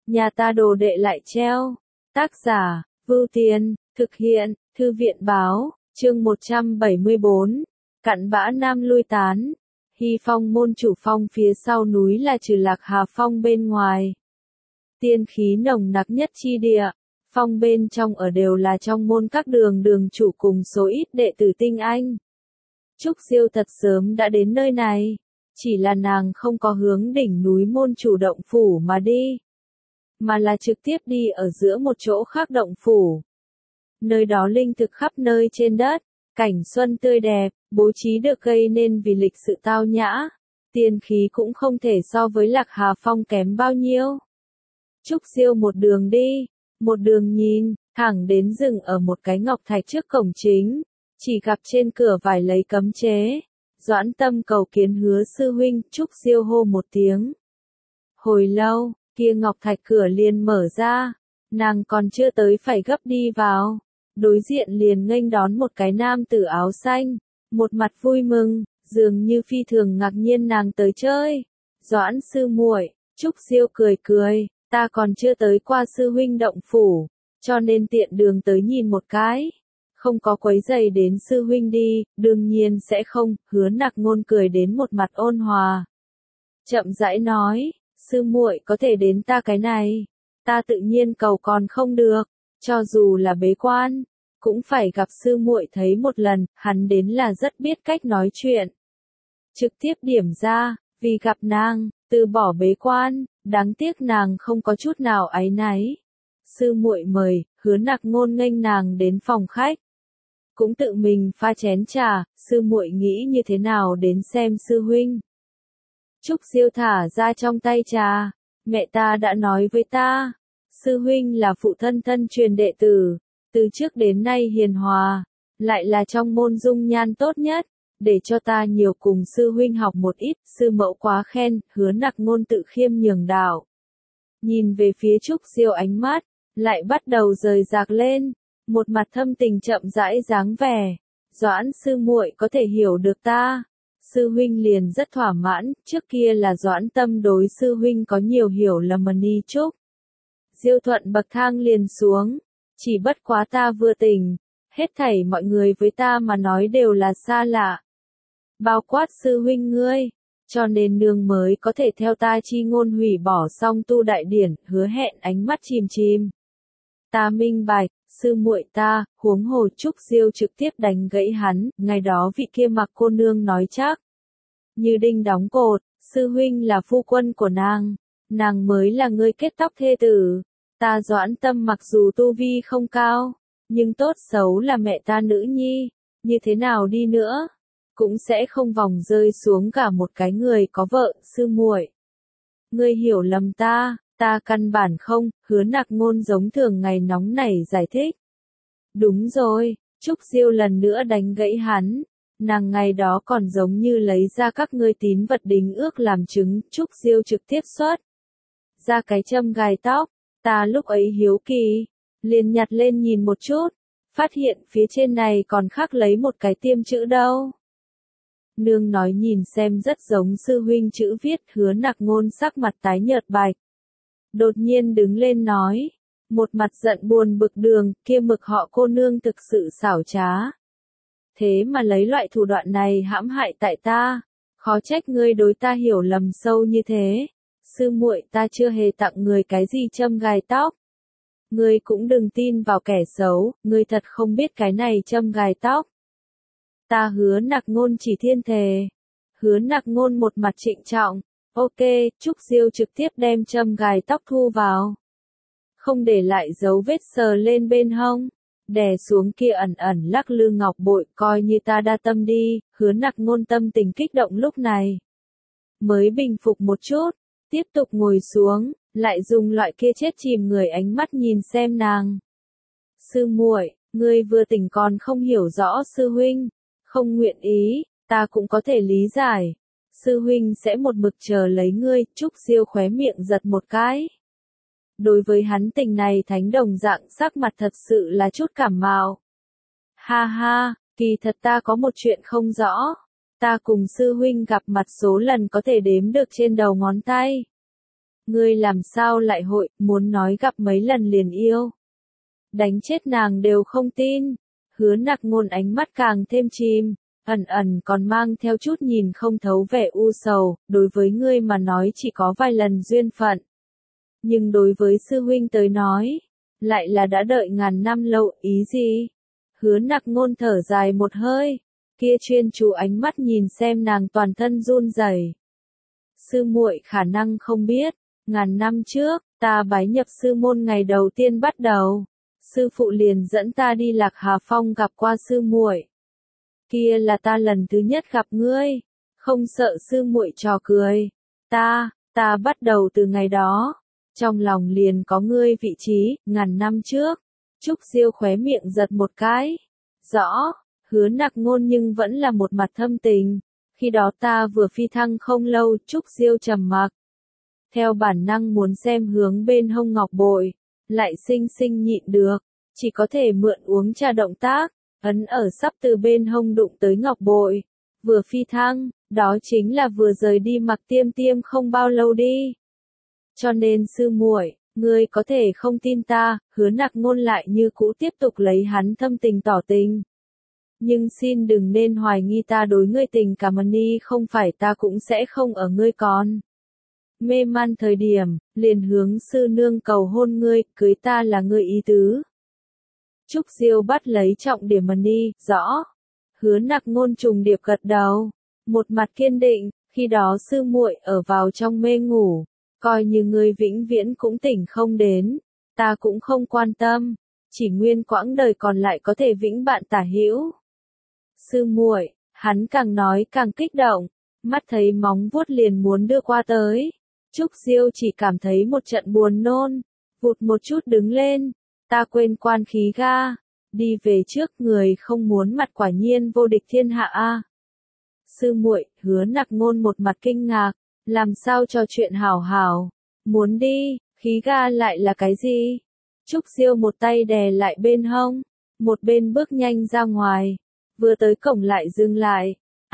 nhà ta đồ đệ lại treo. Tác giả, Vưu Tiên, thực hiện, Thư viện báo, chương 174, cặn bã nam lui tán. Hy Phong môn chủ phong phía sau núi là trừ Lạc Hà Phong bên ngoài. Tiên khí nồng nặc nhất chi địa, phong bên trong ở đều là trong môn các đường chủ cùng số ít đệ tử tinh anh. Trúc Diêu thật sớm đã đến nơi này, chỉ là nàng không có hướng đỉnh núi môn chủ động phủ mà đi, mà là trực tiếp đi ở giữa một chỗ khác động phủ. Nơi đó linh thực khắp nơi trên đất, cảnh xuân tươi đẹp, bố trí được gây nên vì lịch sự tao nhã, tiên khí cũng không thể so với Lạc Hà Phong kém bao nhiêu. Trúc Diêu một đường đi, một đường nhìn, thẳng đến dừng ở một cái ngọc thạch trước cổng chính, chỉ gặp trên cửa vải lấy cấm chế. Doãn Tâm cầu kiến Hứa sư huynh. Trúc Diêu hô một tiếng. Hồi lâu, kia ngọc thạch cửa liền mở ra, nàng còn chưa tới phải gấp đi vào, đối diện liền nghênh đón một cái nam tử áo xanh, một mặt vui mừng, dường như phi thường ngạc nhiên nàng tới chơi. Doãn sư muội. Trúc Diêu cười cười, ta còn chưa tới qua sư huynh động phủ, cho nên tiện đường tới nhìn một cái. Không có quấy giày đến sư huynh đi, đương nhiên sẽ không. Hứa Nặc Ngôn cười đến một mặt ôn hòa, chậm rãi nói, sư muội có thể đến ta cái này, ta tự nhiên cầu còn không được, cho dù là bế quan, cũng phải gặp sư muội thấy một lần. Hắn đến là rất biết cách nói chuyện, trực tiếp điểm ra, vì gặp nàng, từ bỏ bế quan, đáng tiếc nàng không có chút nào áy náy. Sư muội mời. Hứa Nặc Ngôn nghênh nàng đến phòng khách, cũng tự mình pha chén trà. Sư muội nghĩ như thế nào đến xem sư huynh? Trúc Diêu thả ra trong tay trà, mẹ ta đã nói với ta, sư huynh là phụ thân thân truyền đệ tử, từ trước đến nay hiền hòa, lại là trong môn dung nhan tốt nhất, để cho ta nhiều cùng sư huynh học một ít. Sư mẫu quá khen. Hứa Nặc Ngôn tự khiêm nhường đạo, nhìn về phía Trúc Diêu, ánh mắt lại bắt đầu rời rạc lên, một mặt thâm tình chậm rãi dáng vẻ. Doãn sư muội có thể hiểu được ta, sư huynh liền rất thỏa mãn. Trước kia là Doãn Tâm đối sư huynh có nhiều hiểu lầm mà ni Trúc Diêu thuận bậc thang liền xuống, chỉ bất quá ta vừa tỉnh, hết thảy mọi người với ta mà nói đều là xa lạ, bao quát sư huynh ngươi, cho nên nương mới có thể theo ta chi ngôn hủy bỏ xong tu đại điển. Hứa Hẹn ánh mắt chìm chìm. Ta minh bạch, sư muội ta. Huống hồ. Trúc Diêu trực tiếp đánh gãy hắn, ngày đó vị kia Mặc cô nương nói chắc như đinh đóng cột, sư huynh là phu quân của nàng mới là ngươi kết tóc thê tử. Ta Doãn Tâm mặc dù tu vi không cao, nhưng tốt xấu là mẹ ta nữ nhi, như thế nào đi nữa, cũng sẽ không vòng rơi xuống cả một cái người có vợ. Sư muội, ngươi hiểu lầm ta căn bản không. Hứa Nặc Ngôn giống thường ngày nóng nảy giải thích. Đúng rồi. Trúc Diêu lần nữa đánh gãy hắn, nàng ngày đó còn giống như lấy ra các ngươi tín vật đính ước làm chứng. Trúc Diêu trực tiếp xuất ra cái châm gài tóc, ta lúc ấy hiếu kỳ, liền nhặt lên nhìn một chút, phát hiện phía trên này còn khắc lấy một cái tiêm chữ đâu. Nương nói nhìn xem rất giống sư huynh chữ viết. Hứa Nặc Ngôn sắc mặt tái nhợt bạch, đột nhiên đứng lên nói, một mặt giận buồn bực, đường kia Mực họ cô nương thực sự xảo trá, thế mà lấy loại thủ đoạn này hãm hại tại ta, khó trách ngươi đối ta hiểu lầm sâu như thế. Sư muội, ta chưa hề tặng người cái gì châm gài tóc, ngươi cũng đừng tin vào kẻ xấu, ngươi thật không biết cái này châm gài tóc. Ta Hứa Nặc Ngôn chỉ thiên thề. Hứa Nặc Ngôn một mặt trịnh trọng. Ok. Trúc Diêu trực tiếp đem châm gài tóc thu vào, không để lại dấu vết, sờ lên bên hông, đè xuống kia ẩn ẩn lắc lư ngọc bội. Coi như ta đa tâm đi. Hứa Nặc Ngôn tâm tình kích động lúc này mới bình phục một chút, tiếp tục ngồi xuống, lại dùng loại kia chết chìm người ánh mắt nhìn xem nàng. Sư muội, ngươi vừa tỉnh còn không hiểu rõ sư huynh, không nguyện ý, ta cũng có thể lý giải. Sư huynh sẽ một mực chờ lấy ngươi. Trúc Diêu khóe miệng giật một cái. Đối với hắn tình này thánh đồng dạng sắc mặt thật sự là chút cảm mạo. Ha ha, kỳ thật ta có một chuyện không rõ. Ta cùng sư huynh gặp mặt số lần có thể đếm được trên đầu ngón tay. Ngươi làm sao lại hội, muốn nói gặp mấy lần liền yêu. Đánh chết nàng đều không tin. Hứa Nặc Ngôn ánh mắt càng thêm chìm, ẩn ẩn còn mang theo chút nhìn không thấu vẻ u sầu, đối với ngươi mà nói chỉ có vài lần duyên phận. Nhưng đối với sư huynh tới nói, lại là đã đợi ngàn năm lâu, ý gì? Hứa Nặc Ngôn thở dài một hơi, kia chuyên chú ánh mắt nhìn xem nàng toàn thân run rẩy. Sư muội khả năng không biết, ngàn năm trước, ta bái nhập sư môn ngày đầu tiên bắt đầu, sư phụ liền dẫn ta đi Lạc Hà Phong gặp qua sư muội. Kia là ta lần thứ nhất gặp ngươi, không sợ sư muội trò cười. Ta bắt đầu từ ngày đó, trong lòng liền có ngươi vị trí, ngàn năm trước. Trúc Diêu khóe miệng giật một cái. Rõ, Hứa Nặc Ngôn nhưng vẫn là một mặt thâm tình. Khi đó ta vừa phi thăng không lâu, Trúc Diêu trầm mặc. Theo bản năng muốn xem hướng bên hông ngọc bội, lại sinh sinh nhịn được, chỉ có thể mượn uống trà động tác, ấn ở sắp từ bên hông đụng tới ngọc bội. Vừa phi thăng, đó chính là vừa rời đi Mặc Tiêm Tiêm không bao lâu đi. Cho nên sư muội, ngươi có thể không tin ta, Hứa Nặc Ngôn lại như cũ tiếp tục lấy hắn thâm tình tỏ tình. Nhưng xin đừng nên hoài nghi ta đối ngươi tình cảm ni, không phải ta cũng sẽ không ở ngươi còn. Mê man thời điểm, liền hướng sư nương cầu hôn ngươi, cưới ta là ngươi ý tứ. Trúc Diêu bắt lấy trọng điểm ni, rõ. Hứa Nặc Ngôn trùng điệp gật đầu, một mặt kiên định, khi đó sư muội ở vào trong mê ngủ, coi như ngươi vĩnh viễn cũng tỉnh không đến, ta cũng không quan tâm, chỉ nguyên quãng đời còn lại có thể vĩnh bạn tả hữu. Sư muội, hắn càng nói càng kích động, mắt thấy móng vuốt liền muốn đưa qua tới. Trúc Diêu chỉ cảm thấy một trận buồn nôn, vụt một chút đứng lên, ta quên quan khí ga, đi về trước, người không muốn mặt quả nhiên vô địch thiên hạ a. Sư muội, Hứa Nặc Ngôn một mặt kinh ngạc, làm sao cho chuyện hảo hảo, muốn đi, khí ga lại là cái gì? Trúc Diêu một tay đè lại bên hông, một bên bước nhanh ra ngoài, vừa tới cổng lại dừng lại.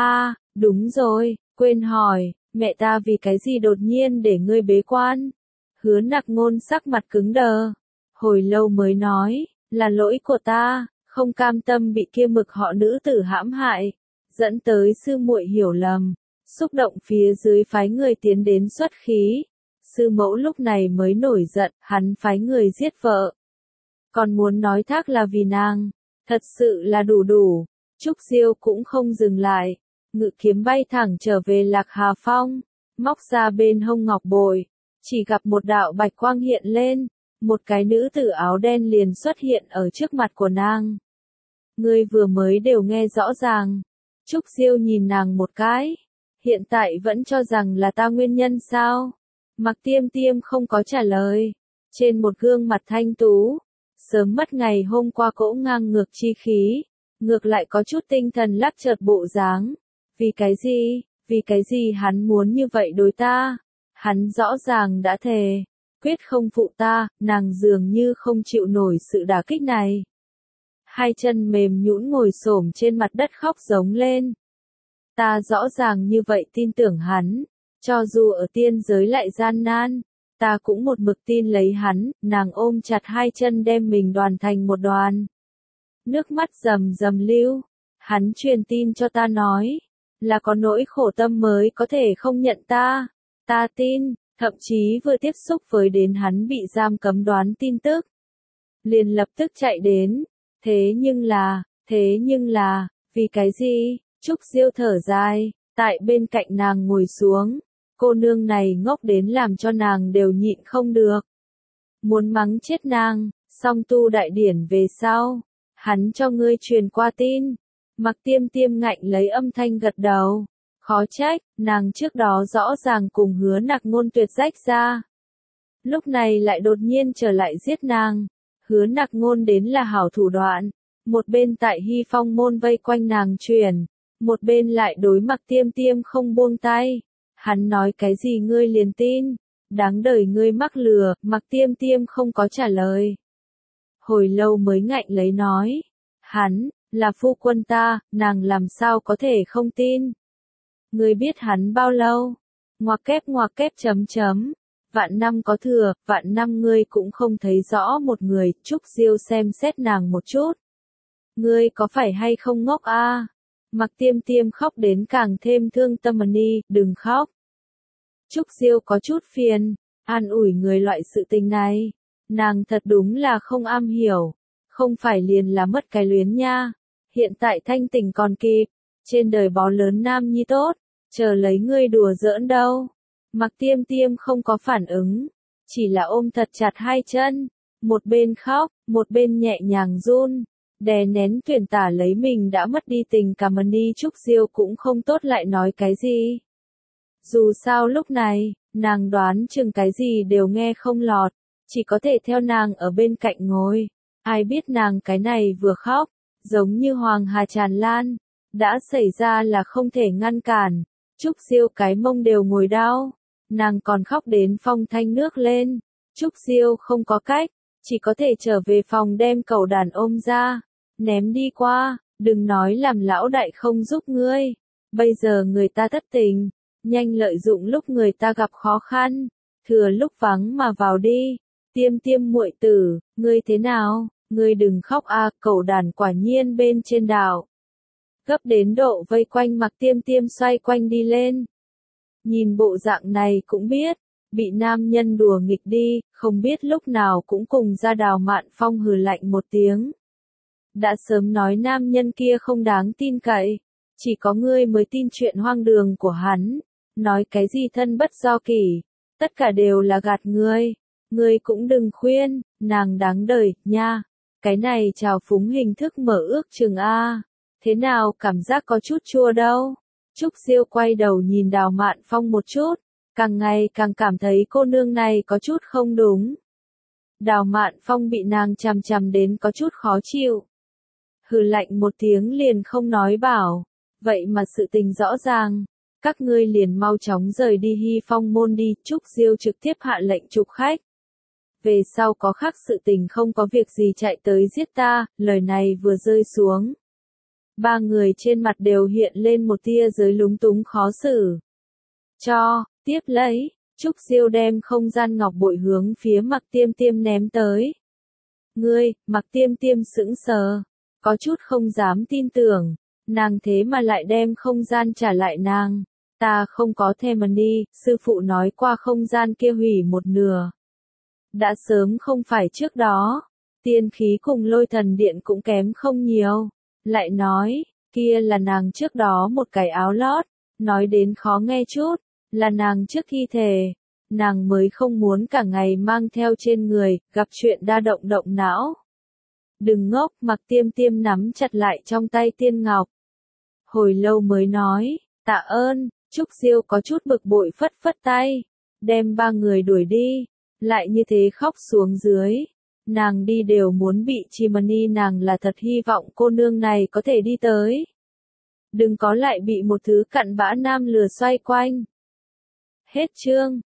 Đúng rồi, quên hỏi, mẹ ta vì cái gì đột nhiên để ngươi bế quan? Hứa Nặc Ngôn sắc mặt cứng đờ, hồi lâu mới nói, là lỗi của ta, không cam tâm bị kia Mực họ nữ tử hãm hại, dẫn tới sư muội hiểu lầm, xúc động phía dưới phái người tiến đến xuất khí. Sư mẫu lúc này mới nổi giận, hắn phái người giết vợ. Còn muốn nói thác là vì nàng, thật sự là đủ. Trúc Diêu cũng không dừng lại, ngự kiếm bay thẳng trở về Lạc Hà Phong, móc ra bên hông ngọc bội, chỉ gặp một đạo bạch quang hiện lên, một cái nữ tử áo đen liền xuất hiện ở trước mặt của nàng. Ngươi vừa mới đều nghe rõ ràng. Trúc Diêu nhìn nàng một cái, hiện tại vẫn cho rằng là ta nguyên nhân sao? Mặc Tiêm Tiêm không có trả lời, trên một gương mặt thanh tú, sớm mất ngày hôm qua cỗ ngang ngược chi khí, ngược lại có chút tinh thần lắc chợt bộ dáng. Vì cái gì hắn muốn như vậy đối ta? Hắn rõ ràng đã thề, quyết không phụ ta, nàng dường như không chịu nổi sự đả kích này. Hai chân mềm nhũn ngồi xổm trên mặt đất khóc giống lên. Ta rõ ràng như vậy tin tưởng hắn, cho dù ở tiên giới lại gian nan, ta cũng một mực tin lấy hắn. Nàng ôm chặt hai chân đem mình đoàn thành một đoàn. Nước mắt rầm rầm lưu, hắn truyền tin cho ta nói, là có nỗi khổ tâm mới có thể không nhận ta. Ta tin, thậm chí vừa tiếp xúc với đến hắn bị giam cấm đoán tin tức, liền lập tức chạy đến. Thế nhưng là, vì cái gì? Trúc Diêu thở dài, tại bên cạnh nàng ngồi xuống, cô nương này ngốc đến làm cho nàng đều nhịn không được. Muốn mắng chết nàng, song tu đại điển về sau, hắn cho ngươi truyền qua tin. Mặc Tiêm Tiêm ngạnh lấy âm thanh gật đầu, khó trách, nàng trước đó rõ ràng cùng Hứa Nặc Ngôn tuyệt rách ra. Lúc này lại đột nhiên trở lại giết nàng. Hứa Nặc Ngôn đến là hảo thủ đoạn, một bên tại Hy Phong môn vây quanh nàng truyền, một bên lại đối Mặc Tiêm Tiêm không buông tay. Hắn nói cái gì ngươi liền tin, đáng đời ngươi mắc lừa. Mặc Tiêm Tiêm không có trả lời. Hồi lâu mới ngạnh lấy nói, hắn là phu quân ta, nàng làm sao có thể không tin. Ngươi biết hắn bao lâu? Ngoặc kép chấm chấm. vạn năm có thừa, vạn năm ngươi cũng không thấy rõ một người, Trúc Diêu xem xét nàng một chút. Ngươi có phải hay không ngốc a? Mặc Tiêm Tiêm khóc đến càng thêm thương tâm. Ni, đừng khóc. Trúc Diêu có chút phiền, an ủi người loại sự tình này. Nàng thật đúng là không am hiểu, không phải liền là mất cái luyến nha. Hiện tại thanh tình còn kịp, trên đời bó lớn nam nhi tốt, chờ lấy ngươi đùa giỡn đâu. Mặc Tiêm Tiêm không có phản ứng, chỉ là ôm thật chặt hai chân, một bên khóc, một bên nhẹ nhàng run, đè nén tuyển tả lấy mình đã mất đi tình cảm. Ni Trúc Diêu cũng không tốt lại nói cái gì. Dù sao lúc này, nàng đoán chừng cái gì đều nghe không lọt, chỉ có thể theo nàng ở bên cạnh ngồi. Ai biết nàng cái này vừa khóc, giống như hoàng hà tràn lan, đã xảy ra là không thể ngăn cản. Trúc Diêu cái mông đều ngồi đau, nàng còn khóc đến phong thanh nước lên. Trúc Diêu không có cách, chỉ có thể trở về phòng đem cẩu đàn ôm ra, ném đi qua, đừng nói làm lão đại không giúp ngươi. Bây giờ người ta thất tình, nhanh lợi dụng lúc người ta gặp khó khăn, thừa lúc vắng mà vào đi. Tiêm Tiêm muội tử, ngươi thế nào? Ngươi đừng khóc a, cẩu đàn quả nhiên bên trên đảo. Gấp đến độ vây quanh Mặc Tiêm Tiêm xoay quanh đi lên. Nhìn bộ dạng này cũng biết, bị nam nhân đùa nghịch đi, không biết lúc nào cũng cùng ra Đào Mạn Phong hừ lạnh một tiếng. Đã sớm nói nam nhân kia không đáng tin cậy, chỉ có ngươi mới tin chuyện hoang đường của hắn, nói cái gì thân bất do kỷ, tất cả đều là gạt ngươi. Ngươi cũng đừng khuyên, nàng đáng đời, nha. Cái này trào phúng hình thức mở ước chừng a. Thế nào cảm giác có chút chua đâu. Trúc Diêu quay đầu nhìn Đào Mạn Phong một chút, càng ngày càng cảm thấy cô nương này có chút không đúng. Đào Mạn Phong bị nàng chằm chằm đến có chút khó chịu. Hừ lạnh một tiếng liền không nói bảo, vậy mà sự tình rõ ràng, các ngươi liền mau chóng rời đi Hy Phong môn đi. Trúc Diêu trực tiếp hạ lệnh chụp khách. Về sau có khác sự tình không có việc gì chạy tới giết ta. Lời này vừa rơi xuống, ba người trên mặt đều hiện lên một tia giới lúng túng khó xử. Tiếp lấy, Trúc Diêu đem không gian ngọc bội hướng phía Mặc Tiêm Tiêm ném tới. Ngươi, Mặc Tiêm Tiêm sững sờ, có chút không dám tin tưởng, nàng thế mà lại đem không gian trả lại nàng. Ta không có thèm đi, sư phụ nói qua không gian kia hủy một nửa. Đã sớm không phải trước đó, tiên khí cùng Lôi Thần Điện cũng kém không nhiều. Lại nói, kia là nàng trước đó một cái áo lót, nói đến khó nghe chút, là nàng trước khi thề, nàng mới không muốn cả ngày mang theo trên người, gặp chuyện đa động động não. Đừng ngốc, Mặc Tiêm Tiêm nắm chặt lại trong tay tiên ngọc. Hồi lâu mới nói, tạ ơn. Trúc Diêu có chút bực bội phất phất tay, đem ba người đuổi đi, lại như thế khóc xuống dưới. Nàng đi đều muốn bị chìm. Ni nàng là thật hy vọng cô nương này có thể đi tới. Đừng có lại bị một thứ cặn bã nam lừa xoay quanh. Hết chương.